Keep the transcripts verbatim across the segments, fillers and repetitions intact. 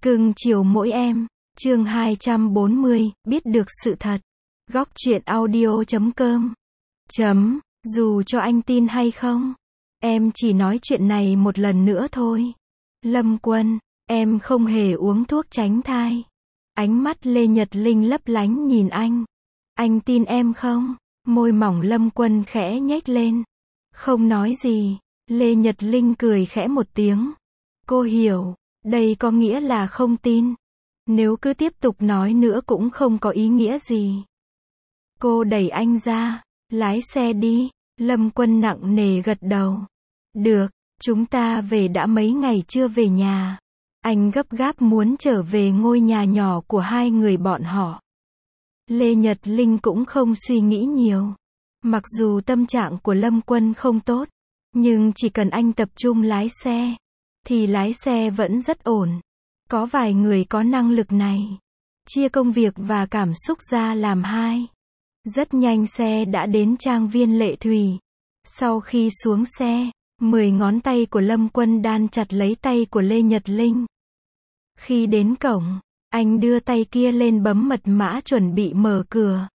Cưng chiều mỗi em. Chương hai trăm bốn mươi, biết được sự thật. Góc truyện audio chấm com. Chấm, dù cho anh tin hay không, em chỉ nói chuyện này một lần nữa thôi. Lâm Quân, em không hề uống thuốc tránh thai. Ánh mắt Lê Nhật Linh lấp lánh nhìn anh. Anh tin em không? Môi mỏng Lâm Quân khẽ nhếch lên. Không nói gì. Lê Nhật Linh cười khẽ một tiếng. Cô hiểu, đây có nghĩa là không tin. Nếu cứ tiếp tục nói nữa cũng không có ý nghĩa gì. Cô đẩy anh ra. Lái xe đi. Lâm Quân nặng nề gật đầu. Được, chúng ta về đã mấy ngày chưa về nhà. Anh gấp gáp muốn trở về ngôi nhà nhỏ của hai người bọn họ. Lê Nhật Linh cũng không suy nghĩ nhiều. Mặc dù tâm trạng của Lâm Quân không tốt, nhưng chỉ cần anh tập trung lái xe, thì lái xe vẫn rất ổn. Có vài người có năng lực này. Chia công việc và cảm xúc ra làm hai. Rất nhanh xe đã đến trang viên Lệ Thủy. Sau khi xuống xe, mười ngón tay của Lâm Quân đan chặt lấy tay của Lê Nhật Linh. Khi đến cổng, anh đưa tay kia lên bấm mật mã chuẩn bị mở cửa.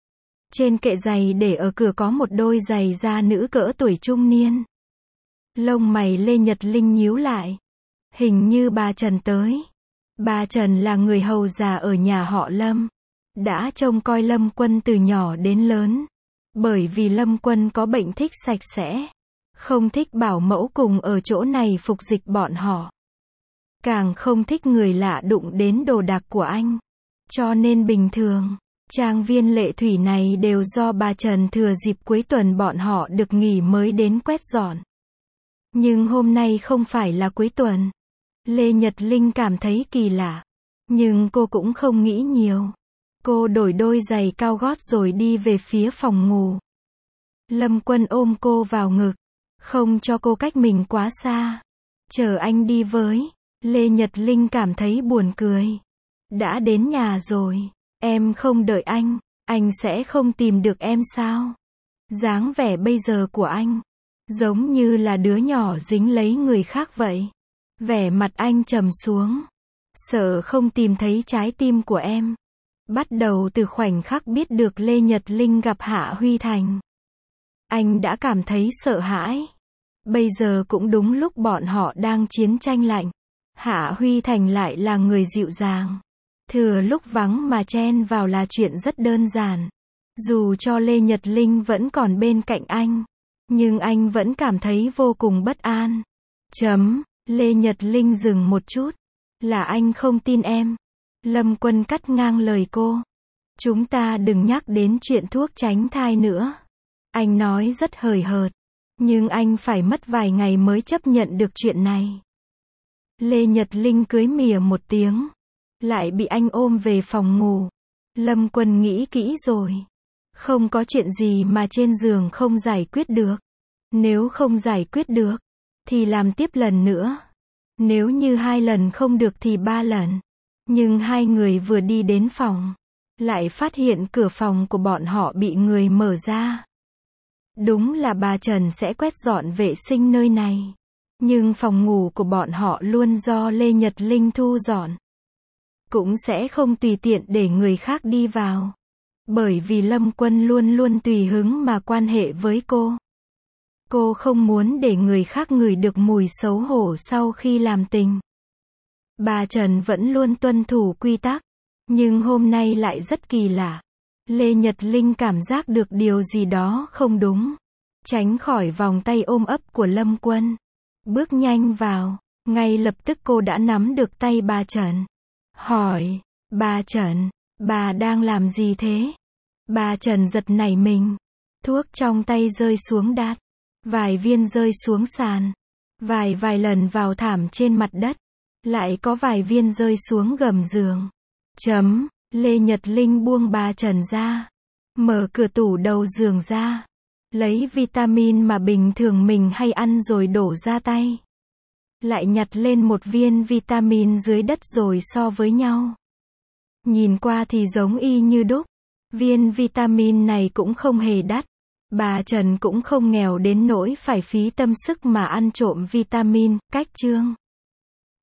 Trên kệ giày để ở cửa có một đôi giày da nữ cỡ tuổi trung niên. Lông mày Lê Nhật Linh nhíu lại. Hình như bà Trần tới. Bà Trần là người hầu già ở nhà họ Lâm. Đã trông coi Lâm Quân từ nhỏ đến lớn. Bởi vì Lâm Quân có bệnh thích sạch sẽ. Không thích bảo mẫu cùng ở chỗ này phục dịch bọn họ. Càng không thích người lạ đụng đến đồ đạc của anh. Cho nên bình thường, trang viên Lệ Thủy này đều do bà Trần thừa dịp cuối tuần bọn họ được nghỉ mới đến quét dọn. Nhưng hôm nay không phải là cuối tuần. Lê Nhật Linh cảm thấy kỳ lạ. Nhưng cô cũng không nghĩ nhiều. Cô đổi đôi giày cao gót rồi đi về phía phòng ngủ. Lâm Quân ôm cô vào ngực. Không cho cô cách mình quá xa. Chờ anh đi với. Lê Nhật Linh cảm thấy buồn cười. Đã đến nhà rồi. Em không đợi anh. Anh sẽ không tìm được em sao? Dáng vẻ bây giờ của anh giống như là đứa nhỏ dính lấy người khác vậy. Vẻ mặt anh trầm xuống. Sợ không tìm thấy trái tim của em. Bắt đầu từ khoảnh khắc biết được Lê Nhật Linh gặp Hạ Huy Thành, anh đã cảm thấy sợ hãi. Bây giờ cũng đúng lúc bọn họ đang chiến tranh lạnh. Hạ Huy Thành lại là người dịu dàng. Thừa lúc vắng mà chen vào là chuyện rất đơn giản. Dù cho Lê Nhật Linh vẫn còn bên cạnh anh, nhưng anh vẫn cảm thấy vô cùng bất an. Chấm, Lê Nhật Linh dừng một chút. Là anh không tin em. Lâm Quân cắt ngang lời cô. Chúng ta đừng nhắc đến chuyện thuốc tránh thai nữa. Anh nói rất hời hợt. Nhưng anh phải mất vài ngày mới chấp nhận được chuyện này. Lê Nhật Linh cưới mỉa một tiếng. Lại bị anh ôm về phòng ngủ. Lâm Quân nghĩ kỹ rồi. Không có chuyện gì mà trên giường không giải quyết được. Nếu không giải quyết được, thì làm tiếp lần nữa. Nếu như hai lần không được thì ba lần. Nhưng hai người vừa đi đến phòng, lại phát hiện cửa phòng của bọn họ bị người mở ra. Đúng là bà Trần sẽ quét dọn vệ sinh nơi này. Nhưng phòng ngủ của bọn họ luôn do Lê Nhật Linh thu dọn. Cũng sẽ không tùy tiện để người khác đi vào. Bởi vì Lâm Quân luôn luôn tùy hứng mà quan hệ với cô. Cô không muốn để người khác ngửi được mùi xấu hổ sau khi làm tình. Bà Trần vẫn luôn tuân thủ quy tắc. Nhưng hôm nay lại rất kỳ lạ. Lê Nhật Linh cảm giác được điều gì đó không đúng. Tránh khỏi vòng tay ôm ấp của Lâm Quân. Bước nhanh vào. Ngay lập tức cô đã nắm được tay bà Trần. Hỏi, bà Trần, bà đang làm gì thế? Bà Trần giật nảy mình. Thuốc trong tay rơi xuống đát. Vài viên rơi xuống sàn. Vài vài lần vào thảm trên mặt đất. Lại có vài viên rơi xuống gầm giường. Chấm, Lê Nhật Linh buông bà Trần ra. Mở cửa tủ đầu giường ra. Lấy vitamin mà bình thường mình hay ăn rồi đổ ra tay. Lại nhặt lên một viên vitamin dưới đất rồi so với nhau. Nhìn qua thì giống y như đúc. Viên vitamin này cũng không hề đắt. Bà Trần cũng không nghèo đến nỗi phải phí tâm sức mà ăn trộm vitamin. Cách chương